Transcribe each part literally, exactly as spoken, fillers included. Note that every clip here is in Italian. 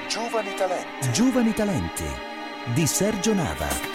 Giovani talenti. Giovani talenti di Sergio Nava.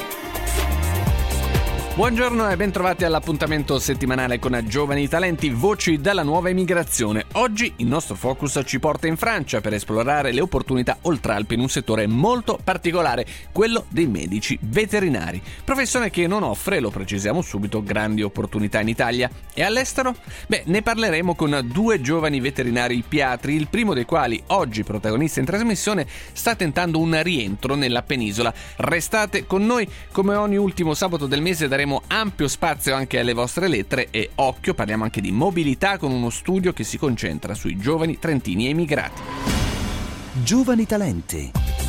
Buongiorno e bentrovati all'appuntamento settimanale con Giovani Talenti, voci dalla nuova emigrazione. Oggi il nostro focus ci porta in Francia per esplorare le opportunità oltralpe in un settore molto particolare, quello dei medici veterinari. Professione che non offre, lo precisiamo subito, grandi opportunità in Italia. E all'estero? Beh, ne parleremo con due giovani veterinari piatri, il primo dei quali, oggi protagonista in trasmissione, sta tentando un rientro nella penisola. Restate con noi, come ogni ultimo sabato del mese daremo ampio spazio anche alle vostre lettere e occhio, parliamo anche di mobilità con uno studio che si concentra sui giovani trentini emigrati. Giovani talenti.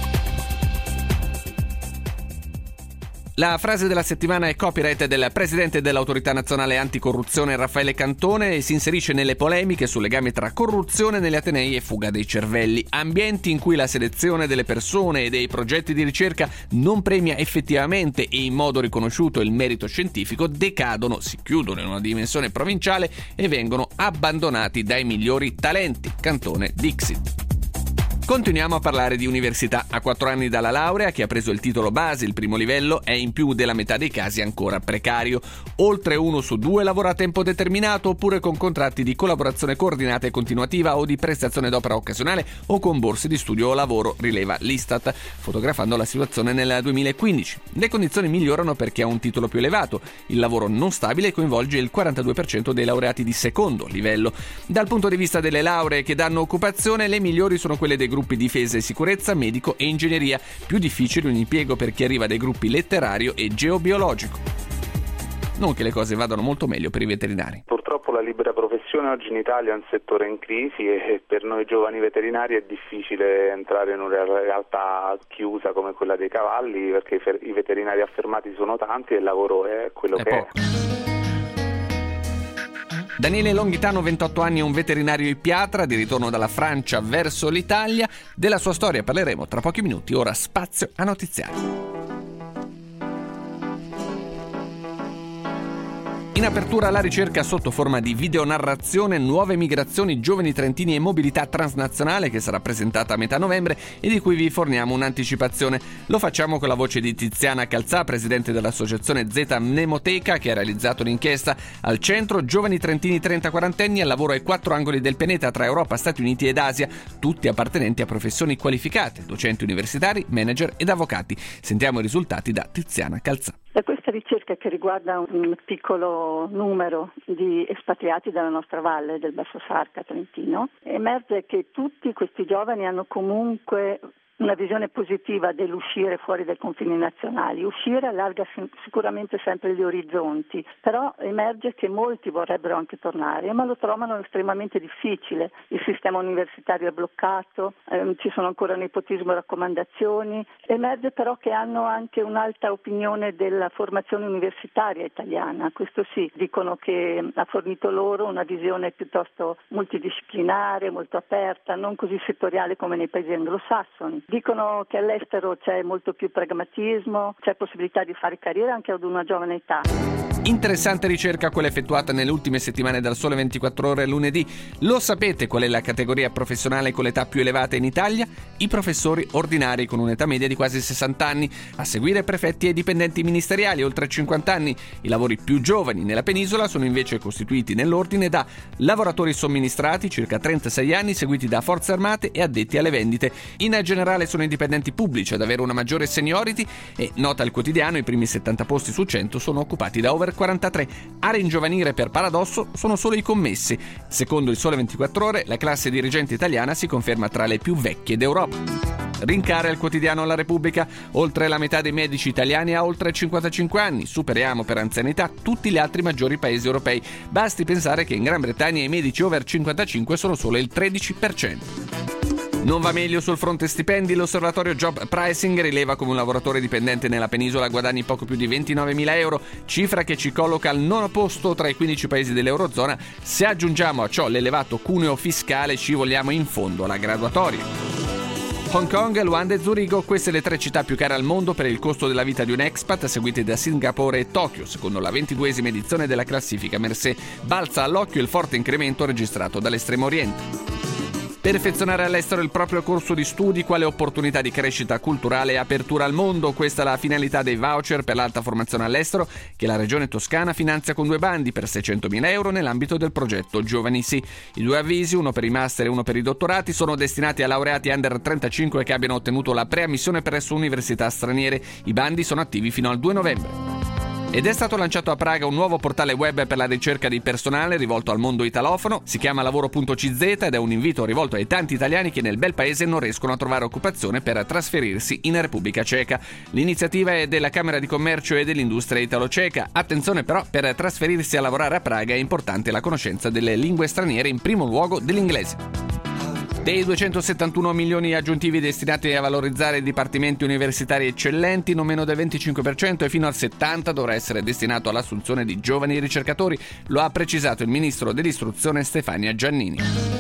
La frase della settimana è copyright del presidente dell'Autorità Nazionale Anticorruzione Raffaele Cantone e si inserisce nelle polemiche sul legame tra corruzione negli atenei e fuga dei cervelli. Ambienti in cui la selezione delle persone e dei progetti di ricerca non premia effettivamente e in modo riconosciuto il merito scientifico decadono, si chiudono in una dimensione provinciale e vengono abbandonati dai migliori talenti. Cantone Dixit. Continuiamo a parlare di università. A quattro anni dalla laurea, chi ha preso il titolo base, il primo livello, è in più della metà dei casi ancora precario. Oltre uno su due lavora a tempo determinato oppure con contratti di collaborazione coordinata e continuativa o di prestazione d'opera occasionale o con borse di studio o lavoro, rileva l'Istat, fotografando la situazione nel duemilaquindici. Le condizioni migliorano per chi ha un titolo più elevato. Il lavoro non stabile coinvolge il quarantadue per cento dei laureati di secondo livello. Dal punto di vista delle lauree che danno occupazione, le migliori sono quelle dei gruppi difesa e sicurezza, medico e ingegneria. Più difficile un impiego per chi arriva dai gruppi letterario e geobiologico. Non che le cose vadano molto meglio per i veterinari. Purtroppo la libera professione oggi in Italia è un settore in crisi e per noi giovani veterinari è difficile entrare in una realtà chiusa come quella dei cavalli, perché i veterinari affermati sono tanti e il lavoro è quello è che poco. è. Daniele Longhitano, ventotto anni, è un veterinario ipiatra di ritorno dalla Francia verso l'Italia. Della sua storia parleremo tra pochi minuti, ora spazio a notiziari. In apertura la ricerca sotto forma di videonarrazione, nuove migrazioni, giovani trentini e mobilità transnazionale, che sarà presentata a metà novembre e di cui vi forniamo un'anticipazione. Lo facciamo con la voce di Tiziana Calzà, presidente dell'associazione Z Mnemoteca, che ha realizzato l'inchiesta. Al centro giovani trentini trenta quarantenni al lavoro ai quattro angoli del pianeta tra Europa, Stati Uniti ed Asia, tutti appartenenti a professioni qualificate, docenti universitari, manager ed avvocati. Sentiamo i risultati da Tiziana Calzà. Da questa ricerca, che riguarda un piccolo numero di espatriati dalla nostra valle del Basso Sarca Trentino, emerge che tutti questi giovani hanno comunque una visione positiva dell'uscire fuori dai confini nazionali. Uscire allarga sicuramente sempre gli orizzonti, però emerge che molti vorrebbero anche tornare, ma lo trovano estremamente difficile. Il sistema universitario è bloccato, ehm, ci sono ancora nepotismo e raccomandazioni. Emerge però che hanno anche un'alta opinione della formazione universitaria italiana. Questo sì, dicono che ha fornito loro una visione piuttosto multidisciplinare, molto aperta, non così settoriale come nei paesi anglosassoni. Dicono che all'estero c'è molto più pragmatismo, c'è possibilità di fare carriera anche ad una giovane età. Interessante ricerca quella effettuata nelle ultime settimane dal Sole ventiquattro Ore lunedì. Lo sapete qual è la categoria professionale con l'età più elevata in Italia? I professori ordinari con un'età media di quasi sessanta anni, a seguire prefetti e dipendenti ministeriali oltre cinquanta anni. I lavori più giovani nella penisola sono invece costituiti nell'ordine da lavoratori somministrati, circa trentasei anni, seguiti da forze armate e addetti alle vendite. In generale sono i dipendenti pubblici ad avere una maggiore seniority e, nota il quotidiano, i primi settanta posti su cento sono occupati da over quarantatré. A ringiovanire per paradosso sono solo i commessi. Secondo il Sole ventiquattro Ore, la classe dirigente italiana si conferma tra le più vecchie d'Europa. Rincare al quotidiano La Repubblica: oltre la metà dei medici italiani ha oltre cinquantacinque anni, superiamo per anzianità tutti gli altri maggiori paesi europei. Basti pensare che in Gran Bretagna i medici over cinquantacinque sono solo il tredici per cento. Non va meglio sul fronte stipendi. L'osservatorio Job Pricing rileva come un lavoratore dipendente nella penisola guadagni poco più di ventinovemila euro, cifra che ci colloca al nono posto tra i quindici paesi dell'Eurozona. Se aggiungiamo a ciò l'elevato cuneo fiscale, ci vogliamo in fondo alla graduatoria. Hong Kong, Luanda e Zurigo, queste le tre città più care al mondo per il costo della vita di un expat, seguite da Singapore e Tokyo, secondo la ventiduesima edizione della classifica Mercé. Balza all'occhio il forte incremento registrato dall'estremo oriente. Perfezionare all'estero il proprio corso di studi, quale opportunità di crescita culturale e apertura al mondo. Questa è la finalità dei voucher per l'alta formazione all'estero che la Regione Toscana finanzia con due bandi per seicentomila euro nell'ambito del progetto Giovani Sì. I due avvisi, uno per i master e uno per i dottorati, sono destinati a laureati under trentacinque che abbiano ottenuto la preammissione presso università straniere. I bandi sono attivi fino al due novembre. Ed è stato lanciato a Praga un nuovo portale web per la ricerca di personale rivolto al mondo italofono. Si chiama lavoro punto c z ed è un invito rivolto ai tanti italiani che nel bel paese non riescono a trovare occupazione per trasferirsi in Repubblica Ceca. L'iniziativa è della Camera di Commercio e dell'Industria Italo-Ceca. Attenzione però, per trasferirsi a lavorare a Praga è importante la conoscenza delle lingue straniere, in primo luogo dell'inglese. Dei duecentosettantuno milioni aggiuntivi destinati a valorizzare i dipartimenti universitari eccellenti, non meno del venticinque per cento e fino al settanta per cento dovrà essere destinato all'assunzione di giovani ricercatori, lo ha precisato il ministro dell'istruzione Stefania Giannini.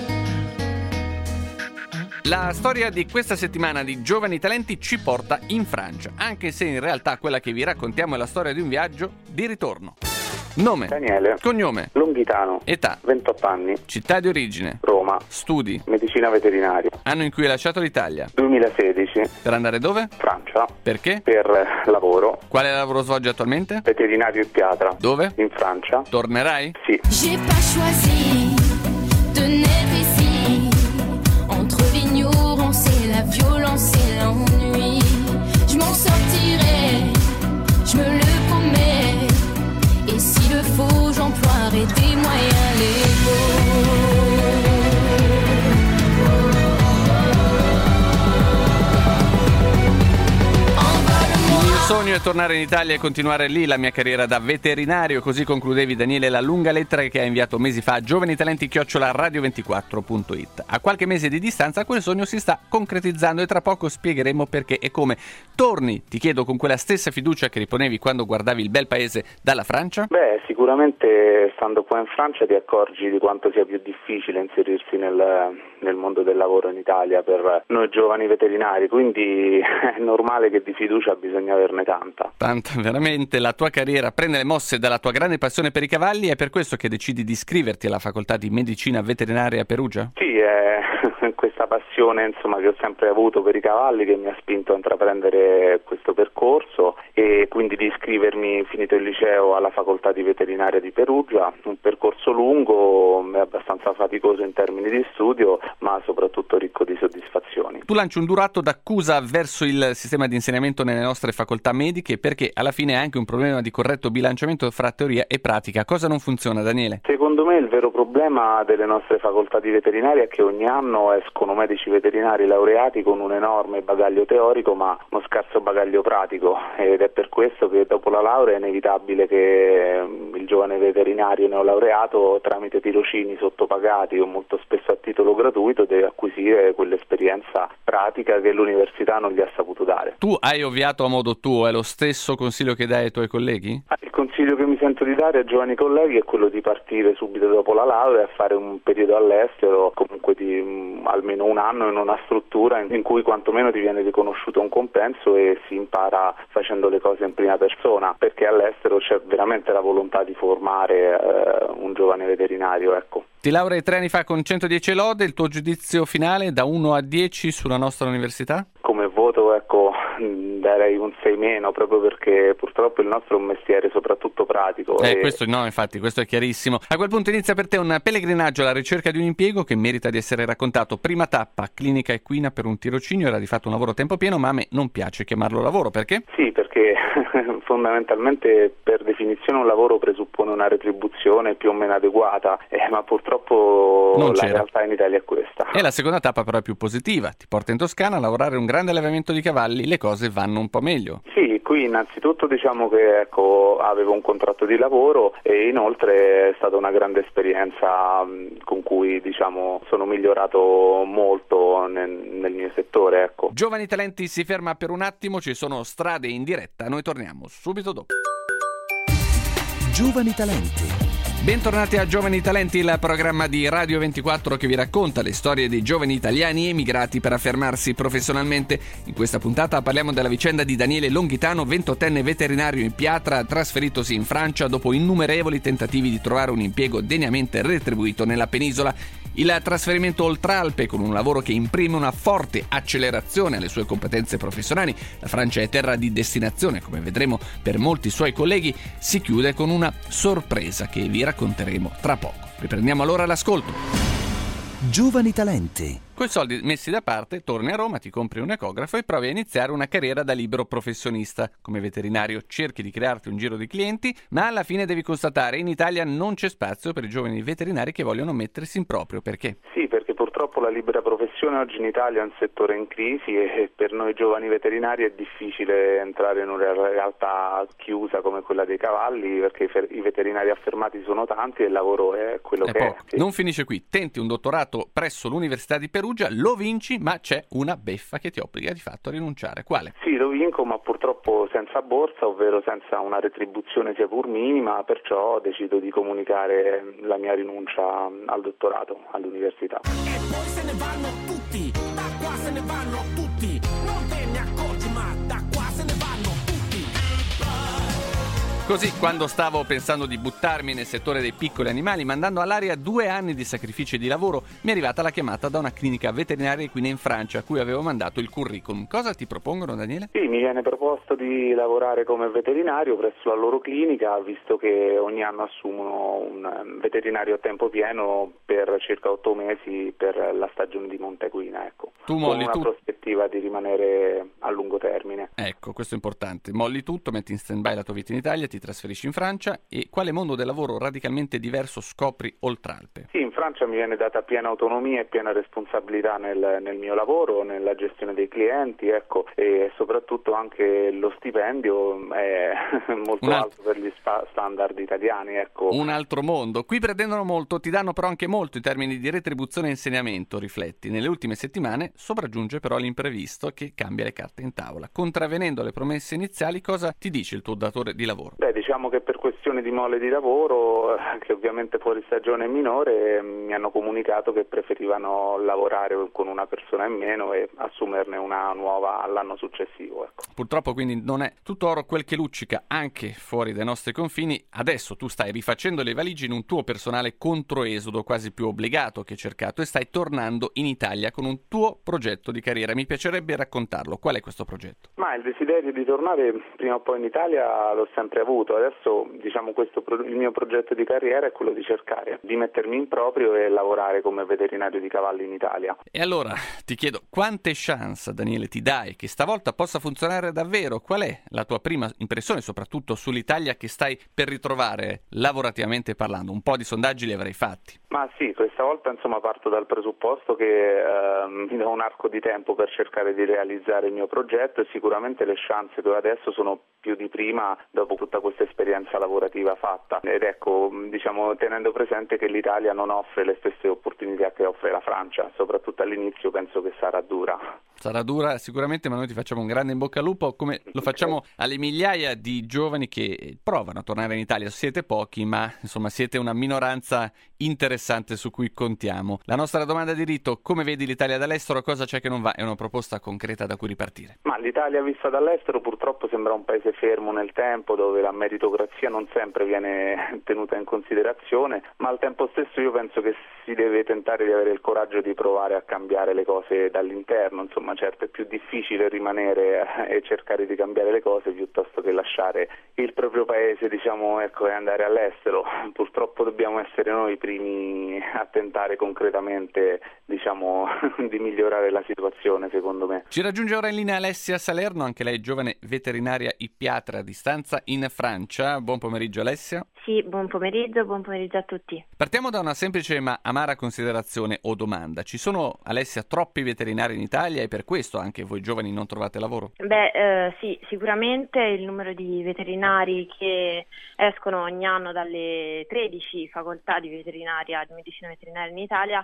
La storia di questa settimana di Giovani Talenti ci porta in Francia, anche se in realtà quella che vi raccontiamo è la storia di un viaggio di ritorno. Nome? Daniele. Cognome? Longhitano. Età? ventotto anni. Città di origine? Roma. Studi? Medicina veterinaria. Anno in cui hai lasciato l'Italia? duemilasedici. Per andare dove? Francia. Perché? Per lavoro. Quale lavoro svolgi attualmente? Veterinario in Piatra. Dove? In Francia. Tornerai? Sì. J'ai pas choisi de naître ici. Entre l'ignorance et la violence et l'ennui. Je m'en sortirai, je me le promets. Et si le faut, j'emploierai des moyens légaux. Il sogno è tornare in Italia e continuare lì la mia carriera da veterinario, così concludevi, Daniele, la lunga lettera che ha inviato mesi fa a giovanitalenti chiocciola radio ventiquattro punto it. A qualche mese di distanza quel sogno si sta concretizzando e tra poco spiegheremo perché e come. Torni, ti chiedo, con quella stessa fiducia che riponevi quando guardavi il bel paese dalla Francia? Beh, sicuramente stando qua in Francia ti accorgi di quanto sia più difficile inserirsi nel, nel mondo del lavoro in Italia per noi giovani veterinari, quindi è normale che di fiducia bisogna averne tanta. Tanta, veramente. La tua carriera prende le mosse dalla tua grande passione per i cavalli, è per questo che decidi di iscriverti alla facoltà di medicina veterinaria a Perugia? Sì, è questa passione insomma che ho sempre avuto per i cavalli che mi ha spinto a intraprendere questo percorso e quindi di iscrivermi, finito il liceo, alla facoltà di veterinaria di Perugia, un percorso lungo, abbastanza faticoso in termini di studio, ma soprattutto ricco di soddisfazioni. Tu lanci un duro atto d'accusa verso il sistema di insegnamento nelle nostre facoltà mediche perché alla fine è anche un problema di corretto bilanciamento fra teoria e pratica. Cosa non funziona, Daniele? Secondo me il vero problema delle nostre facoltà di veterinaria è che ogni anno escono medici veterinari laureati con un enorme bagaglio teorico ma uno scarso bagaglio pratico, ed è per questo che dopo la laurea è inevitabile che il giovane veterinario neolaureato, tramite tirocini sottopagati o molto spesso a titolo gratuito, deve acquisire quell'esperienza pratica che l'università non gli ha saputo dare. Tu hai ovviato a modo tuo, è lo stesso consiglio che dai ai tuoi colleghi? Il consiglio che mi sento di dare ai giovani colleghi è quello di partire subito dopo la laurea e fare un periodo all'estero, comunque di um, almeno un anno in una struttura in, in cui quantomeno ti viene riconosciuto un compenso e si impara facendo le cose in prima persona, perché all'estero c'è veramente la volontà di formare eh, un giovane veterinario, ecco. Ti laurei tre anni fa con centodieci lode, il tuo giudizio finale da uno a dieci sulla nostra università? Come voto, ecco, darei un sei meno, proprio perché purtroppo il nostro è un mestiere soprattutto pratico. Eh, e... questo no, infatti, questo è chiarissimo. A quel punto inizia per te un pellegrinaggio alla ricerca di un impiego che merita di essere raccontato. Prima tappa, clinica equina per un tirocinio, era di fatto un lavoro a tempo pieno, ma a me non piace chiamarlo lavoro, perché? Sì, perché fondamentalmente per definizione un lavoro presuppone una retribuzione più o meno adeguata, eh, ma purtroppo non la c'era. realtà in Italia è questa. E la seconda tappa però è più positiva, ti porta in Toscana a lavorare un grande allevamento di cavalli, le cose vanno un po' meglio. Sì, qui innanzitutto diciamo che ecco, avevo un contratto di lavoro e inoltre è stata una grande esperienza mh, con cui diciamo sono migliorato molto nel, nel mio settore, ecco. Giovani Talenti si ferma per un attimo, ci sono strade in diretta, noi torniamo subito dopo. Giovani Talenti. Bentornati a Giovani Talenti, il programma di Radio ventiquattro che vi racconta le storie dei giovani italiani emigrati per affermarsi professionalmente. In questa puntata parliamo della vicenda di Daniele Longhitano, ventottenne veterinario in Piatra, trasferitosi in Francia dopo innumerevoli tentativi di trovare un impiego degnamente retribuito nella penisola. Il trasferimento oltralpe, con un lavoro che imprime una forte accelerazione alle sue competenze professionali, la Francia è terra di destinazione, come vedremo per molti suoi colleghi, si chiude con una sorpresa che vi racconteremo tra poco. Riprendiamo allora l'ascolto. Giovani talenti. Coi soldi messi da parte, torni a Roma, ti compri un ecografo e provi a iniziare una carriera da libero professionista. Come veterinario cerchi di crearti un giro di clienti, ma alla fine devi constatare in Italia non c'è spazio per i giovani veterinari che vogliono mettersi in proprio. Perché? Sì, perché purtroppo la libera professione oggi in Italia è un settore in crisi e per noi giovani veterinari è difficile entrare in una realtà chiusa come quella dei cavalli, perché i veterinari affermati sono tanti e il lavoro è quello è che poco. è. Sì. Non finisce qui. Tenti un dottorato presso l'Università di Perugia, lo vinci, ma c'è una beffa che ti obbliga di fatto a rinunciare. Quale? Sì, lo vinco, ma purtroppo senza borsa, ovvero senza una retribuzione sia pur minima, perciò decido di comunicare la mia rinuncia al dottorato all'università. E poi se ne vanno tutti, da qua se ne vanno tutti, non te ne accorgi ma da qua se ne vanno tutti. Così, quando stavo pensando di buttarmi nel settore dei piccoli animali, mandando all'aria due anni di sacrifici e di lavoro, mi è arrivata la chiamata da una clinica veterinaria equina in Francia, a cui avevo mandato il curriculum. Cosa ti propongono, Daniele? Sì, mi viene proposto di lavorare come veterinario presso la loro clinica, visto che ogni anno assumono un veterinario a tempo pieno per circa otto mesi per la stagione di monte equina, ecco. Tu molli con una tutto. prospettiva di rimanere a lungo termine. Ecco, questo è importante. Molli tutto, metti in stand-by la tua vita in Italia, ti trasferisci in Francia e quale mondo del lavoro radicalmente diverso scopri oltralpe? Sì, in Francia mi viene data piena autonomia e piena responsabilità nel, nel mio lavoro, nella gestione dei clienti, ecco, e soprattutto anche lo stipendio è molto alt- alto per gli spa- standard italiani, ecco. Un altro mondo. Qui pretendono molto, ti danno però anche molto in termini di retribuzione e insegnamento, rifletti. Nelle ultime settimane sopraggiunge però l'imprevisto che cambia le carte in tavola. Contravvenendo alle promesse iniziali, cosa ti dice il tuo datore di lavoro? Beh, diciamo che per questioni di mole di lavoro, che ovviamente fuori stagione è minore, mi hanno comunicato che preferivano lavorare con una persona in meno e assumerne una nuova l'anno successivo, ecco. Purtroppo quindi non è tutto oro quel che luccica anche fuori dai nostri confini. Adesso tu stai rifacendo le valigie in un tuo personale controesodo quasi più obbligato che cercato e stai tornando in Italia con un tuo progetto di carriera. Mi piacerebbe raccontarlo. Qual è questo progetto? Ma il desiderio di tornare prima o poi in Italia l'ho sempre avuto. Adesso, diciamo, questo il mio progetto di carriera è quello di cercare di mettermi in proprio e lavorare come veterinario di cavalli in Italia. E allora ti chiedo, quante chance, Daniele, ti dai che stavolta possa funzionare davvero? Qual è la tua prima impressione, soprattutto sull'Italia che stai per ritrovare lavorativamente parlando? Un po' di sondaggi li avrai fatti. Ma sì, questa volta insomma parto dal presupposto che eh, mi do un arco di tempo per cercare di realizzare il mio progetto e sicuramente le chance che ho adesso sono più di prima dopo tutta questa esperienza lavorativa fatta. Ed ecco, diciamo, tenendo presente che l'Italia non offre le stesse opportunità che offre la Francia, soprattutto all'inizio penso che sarà dura. Sarà dura sicuramente, ma noi ti facciamo un grande in bocca al lupo, come lo facciamo alle migliaia di giovani che provano a tornare in Italia. Siete pochi, ma insomma siete una minoranza interessante su cui contiamo. La nostra domanda di rito: come vedi l'Italia dall'estero? Cosa c'è che non va? È una proposta concreta da cui ripartire. Ma l'Italia vista dall'estero purtroppo sembra un paese fermo nel tempo, dove la meritocrazia non sempre viene tenuta in considerazione, ma al tempo stesso io penso che si deve tentare di avere il coraggio di provare a cambiare le cose dall'interno. Insomma, certo, è più difficile rimanere e cercare di cambiare le cose piuttosto che lasciare il proprio paese, diciamo, ecco, e andare all'estero. Purtroppo dobbiamo essere noi i primi a tentare concretamente, diciamo, di migliorare la situazione, secondo me. Ci raggiunge ora in linea Alessia Salerno, anche lei giovane veterinaria ippiatra a distanza in Francia. Buon pomeriggio, Alessia. Sì, buon pomeriggio, buon pomeriggio a tutti. Partiamo da una semplice ma amara considerazione o domanda. Ci sono, Alessia, troppi veterinari in Italia e per questo anche voi giovani non trovate lavoro? Beh, eh, sì, sicuramente il numero di veterinari che escono ogni anno dalle tredici facoltà di veterinaria, di medicina veterinaria in Italia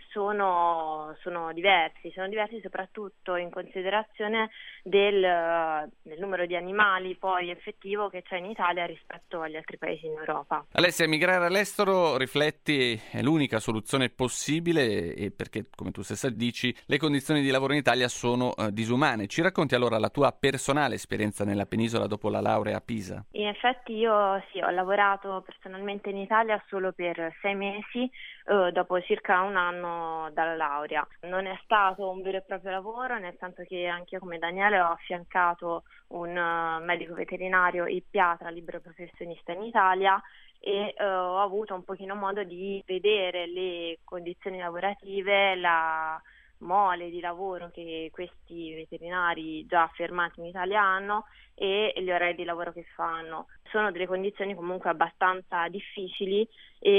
sono, sono diversi, sono diversi soprattutto in considerazione del, del numero di animali poi effettivo che c'è in Italia rispetto agli altri paesi in Europa. Alessia, emigrare all'estero, rifletti, è l'unica soluzione possibile, e perché, come tu stessa dici, le condizioni di lavoro in Italia sono uh, disumane. Ci racconti allora la tua personale esperienza nella penisola dopo la laurea a Pisa? In effetti io sì, ho lavorato personalmente in Italia solo per sei mesi, eh, dopo circa un anno dalla laurea. Non è stato un vero e proprio lavoro, nel senso che anch'io come Daniele ho affiancato un uh, medico veterinario ippiatra libero professionista in Italia e uh, ho avuto un pochino modo di vedere le condizioni lavorative, la mole di lavoro che questi veterinari già affermati in Italia hanno e gli orari di lavoro che fanno. Sono delle condizioni comunque abbastanza difficili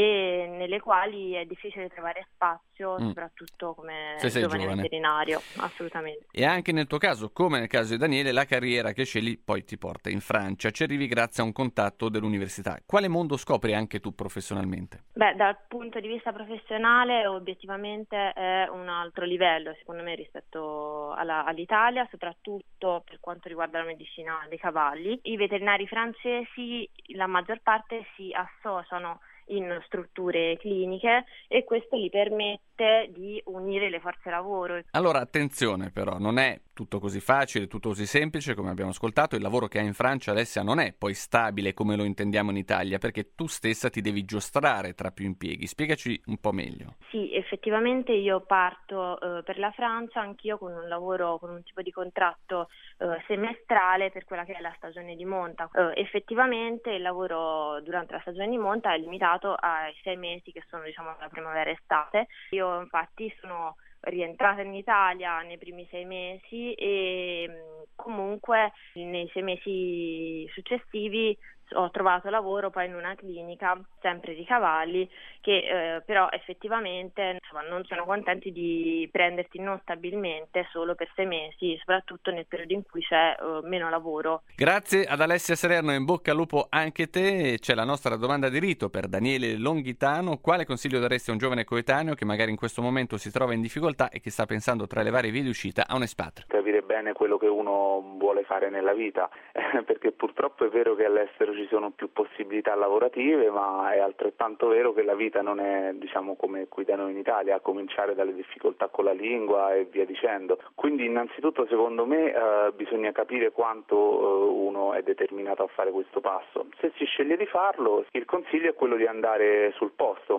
e nelle quali è difficile trovare spazio, mm. soprattutto come giovane, giovane veterinario, assolutamente. E anche nel tuo caso, come nel caso di Daniele, la carriera che scegli poi ti porta in Francia. Ci arrivi grazie a un contatto dell'università. Quale mondo scopri anche tu professionalmente? Beh, dal punto di vista professionale obiettivamente è un altro livello, secondo me, rispetto alla, all'Italia, soprattutto per quanto riguarda la medicina dei cavalli. I veterinari francesi, la maggior parte, si associano in strutture cliniche e questo gli permette di unire le forze lavoro. Allora attenzione però, non è tutto così facile, tutto così semplice come abbiamo ascoltato. Il lavoro che hai in Francia, Alessia, non è poi stabile come lo intendiamo in Italia, perché tu stessa ti devi giostrare tra più impieghi. Spiegaci un po' meglio. Sì, effettivamente io parto eh, per la Francia anch'io con un lavoro, con un tipo di contratto eh, semestrale per quella che è la stagione di monta. Eh, effettivamente il lavoro durante la stagione di monta è limitato ai sei mesi che sono, diciamo, la primavera e estate. Io infatti sono rientrata in Italia nei primi sei mesi e comunque nei sei mesi successivi ho trovato lavoro poi in una clinica sempre di cavalli che eh, però effettivamente insomma, non sono contenti di prenderti non stabilmente solo per sei mesi, soprattutto nel periodo in cui c'è eh, meno lavoro. Grazie ad Alessia Salerno, in bocca al lupo anche te. C'è la nostra domanda di rito per Daniele Longhitano: quale consiglio daresti a un giovane coetaneo che magari in questo momento si trova in difficoltà e che sta pensando tra le varie vie di uscita a un espatrio? Capire bene quello che uno vuole fare nella vita, eh, perché purtroppo è vero che all'estero ci sono più possibilità lavorative, ma è altrettanto vero che la vita non è, diciamo, come qui da noi in Italia, a cominciare dalle difficoltà con la lingua e via dicendo. Quindi innanzitutto secondo me eh, bisogna capire quanto eh, uno è determinato a fare questo passo. Se si sceglie di farlo, il consiglio è quello di andare sul posto.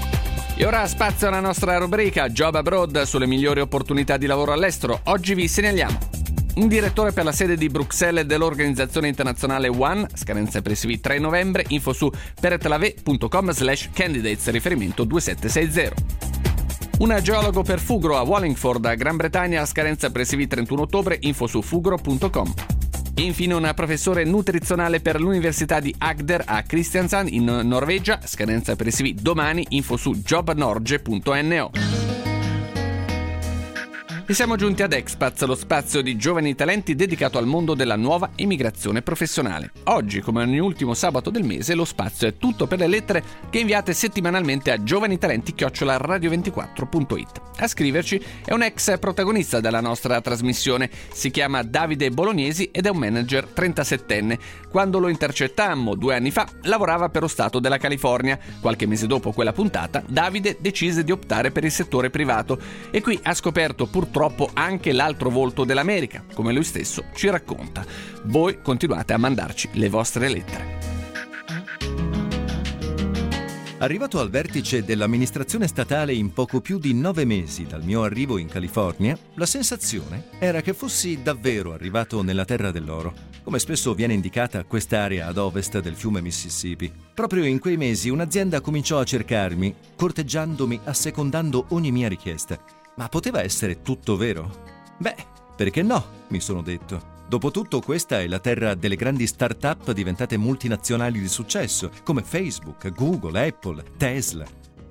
E ora spazio alla nostra rubrica Job Abroad sulle migliori opportunità di lavoro all'estero. Oggi vi segnaliamo un direttore per la sede di Bruxelles dell'organizzazione internazionale One, scadenza per il C V tre novembre, info su peretlave.com slash candidates, riferimento due sette sei zero. Un geologo per Fugro a Wallingford, Gran Bretagna, scadenza per il C V trentuno ottobre, info su fugro punto com. Infine un professore nutrizionale per l'Università di Agder a Kristiansand in Norvegia, scadenza per il C V domani, info su jobnorge punto no. E siamo giunti ad Expats, lo spazio di giovani talenti dedicato al mondo della nuova immigrazione professionale. Oggi, come ogni ultimo sabato del mese, lo spazio è tutto per le lettere che inviate settimanalmente a giovanitalenti chiocciola radio ventiquattro punto it. A scriverci è un ex protagonista della nostra trasmissione, si chiama Davide Bolognesi ed è un manager trentasettenne. Quando lo intercettammo due anni fa, lavorava per lo Stato della California. Qualche mese dopo quella puntata, Davide decise di optare per il settore privato e qui ha scoperto purtroppo Purtroppo anche l'altro volto dell'America, come lui stesso ci racconta. Voi continuate a mandarci le vostre lettere. Arrivato al vertice dell'amministrazione statale in poco più di nove mesi dal mio arrivo in California, la sensazione era che fossi davvero arrivato nella terra dell'oro, come spesso viene indicata quest'area ad ovest del fiume Mississippi. Proprio in quei mesi un'azienda cominciò a cercarmi, corteggiandomi, assecondando ogni mia richiesta. Ma poteva essere tutto vero? Beh, perché no, mi sono detto. Dopotutto questa è la terra delle grandi start-up diventate multinazionali di successo, come Facebook, Google, Apple, Tesla.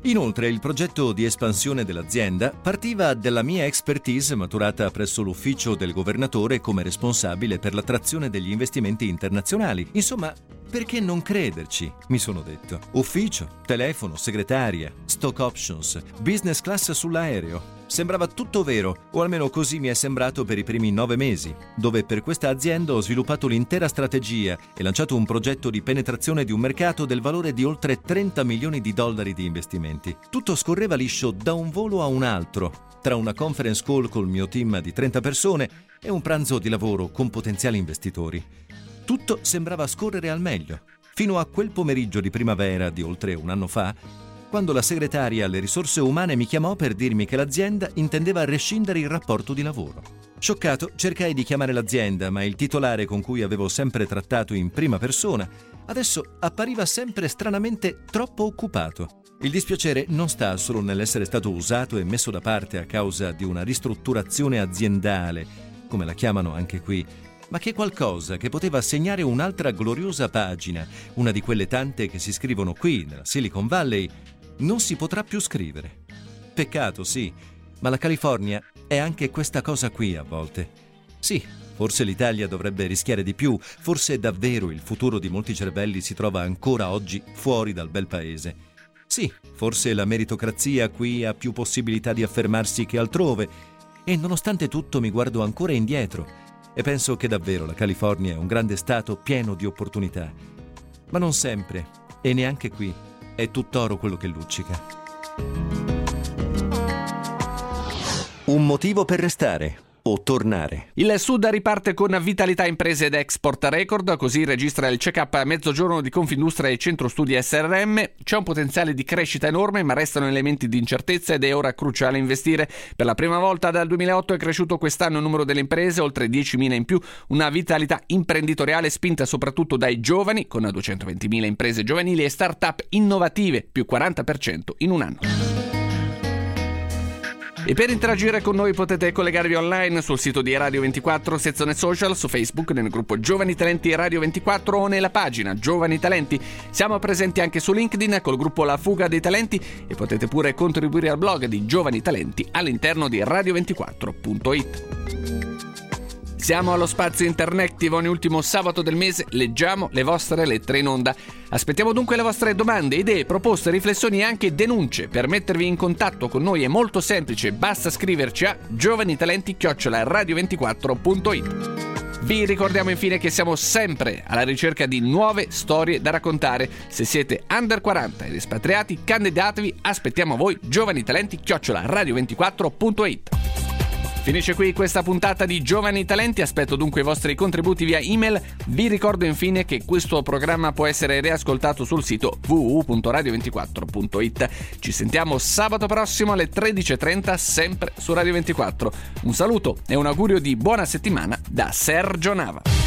Inoltre, il progetto di espansione dell'azienda partiva dalla mia expertise maturata presso l'ufficio del governatore come responsabile per l'attrazione degli investimenti internazionali. Insomma, perché non crederci, mi sono detto. Ufficio, telefono, segretaria, stock options, business class sull'aereo. Sembrava tutto vero, o almeno così mi è sembrato per i primi nove mesi, dove per questa azienda ho sviluppato l'intera strategia e lanciato un progetto di penetrazione di un mercato del valore di oltre trenta milioni di dollari di investimenti. Tutto scorreva liscio da un volo a un altro, tra una conference call col mio team di trenta persone e un pranzo di lavoro con potenziali investitori. Tutto sembrava scorrere al meglio, fino a quel pomeriggio di primavera di oltre un anno fa, quando la segretaria alle risorse umane mi chiamò per dirmi che l'azienda intendeva rescindere il rapporto di lavoro. Scioccato, cercai di chiamare l'azienda, ma il titolare con cui avevo sempre trattato in prima persona adesso appariva sempre stranamente troppo occupato. Il dispiacere non sta solo nell'essere stato usato e messo da parte a causa di una ristrutturazione aziendale, come la chiamano anche qui, ma che qualcosa che poteva segnare un'altra gloriosa pagina, una di quelle tante che si scrivono qui, nella Silicon Valley, non si potrà più scrivere. Peccato, sì, ma la California è anche questa cosa qui a volte. Sì, forse l'Italia dovrebbe rischiare di più, forse davvero il futuro di molti cervelli si trova ancora oggi fuori dal bel paese. Sì, forse la meritocrazia qui ha più possibilità di affermarsi che altrove, e nonostante tutto mi guardo ancora indietro e penso che davvero la California è un grande stato pieno di opportunità. Ma non sempre, e neanche qui, è tutt'oro quello che luccica. Un motivo per restare o tornare. Il Sud riparte con vitalità imprese ed export record, così registra il check-up a mezzogiorno di Confindustria e Centro Studi S R M. C'è un potenziale di crescita enorme, ma restano elementi di incertezza ed è ora cruciale investire. Per la prima volta dal duemilaotto è cresciuto quest'anno il numero delle imprese, oltre diecimila in più, una vitalità imprenditoriale spinta soprattutto dai giovani, con duecentoventimila imprese giovanili e start-up innovative, più quaranta per cento in un anno. E per interagire con noi potete collegarvi online sul sito di Radio ventiquattro, sezione social, su Facebook, nel gruppo Giovani Talenti Radio ventiquattro o nella pagina Giovani Talenti. Siamo presenti anche su LinkedIn col gruppo La Fuga dei Talenti e potete pure contribuire al blog di Giovani Talenti all'interno di radio ventiquattro punto it. Siamo allo spazio Interactive, ogni ultimo sabato del mese leggiamo le vostre lettere in onda. Aspettiamo dunque le vostre domande, idee, proposte, riflessioni e anche denunce. Per mettervi in contatto con noi è molto semplice, basta scriverci a giovanitalenti chiocciola radio ventiquattro punto it. Vi ricordiamo infine che siamo sempre alla ricerca di nuove storie da raccontare. Se siete under quaranta ed espatriati, candidatevi, aspettiamo voi, giovanitalenti chiocciola radio ventiquattro punto it. Finisce qui questa puntata di Giovani Talenti, aspetto dunque i vostri contributi via email. Vi ricordo infine che questo programma può essere riascoltato sul sito w w w punto radio ventiquattro punto it. Ci sentiamo sabato prossimo alle tredici e trenta sempre su Radio ventiquattro. Un saluto e un augurio di buona settimana da Sergio Nava.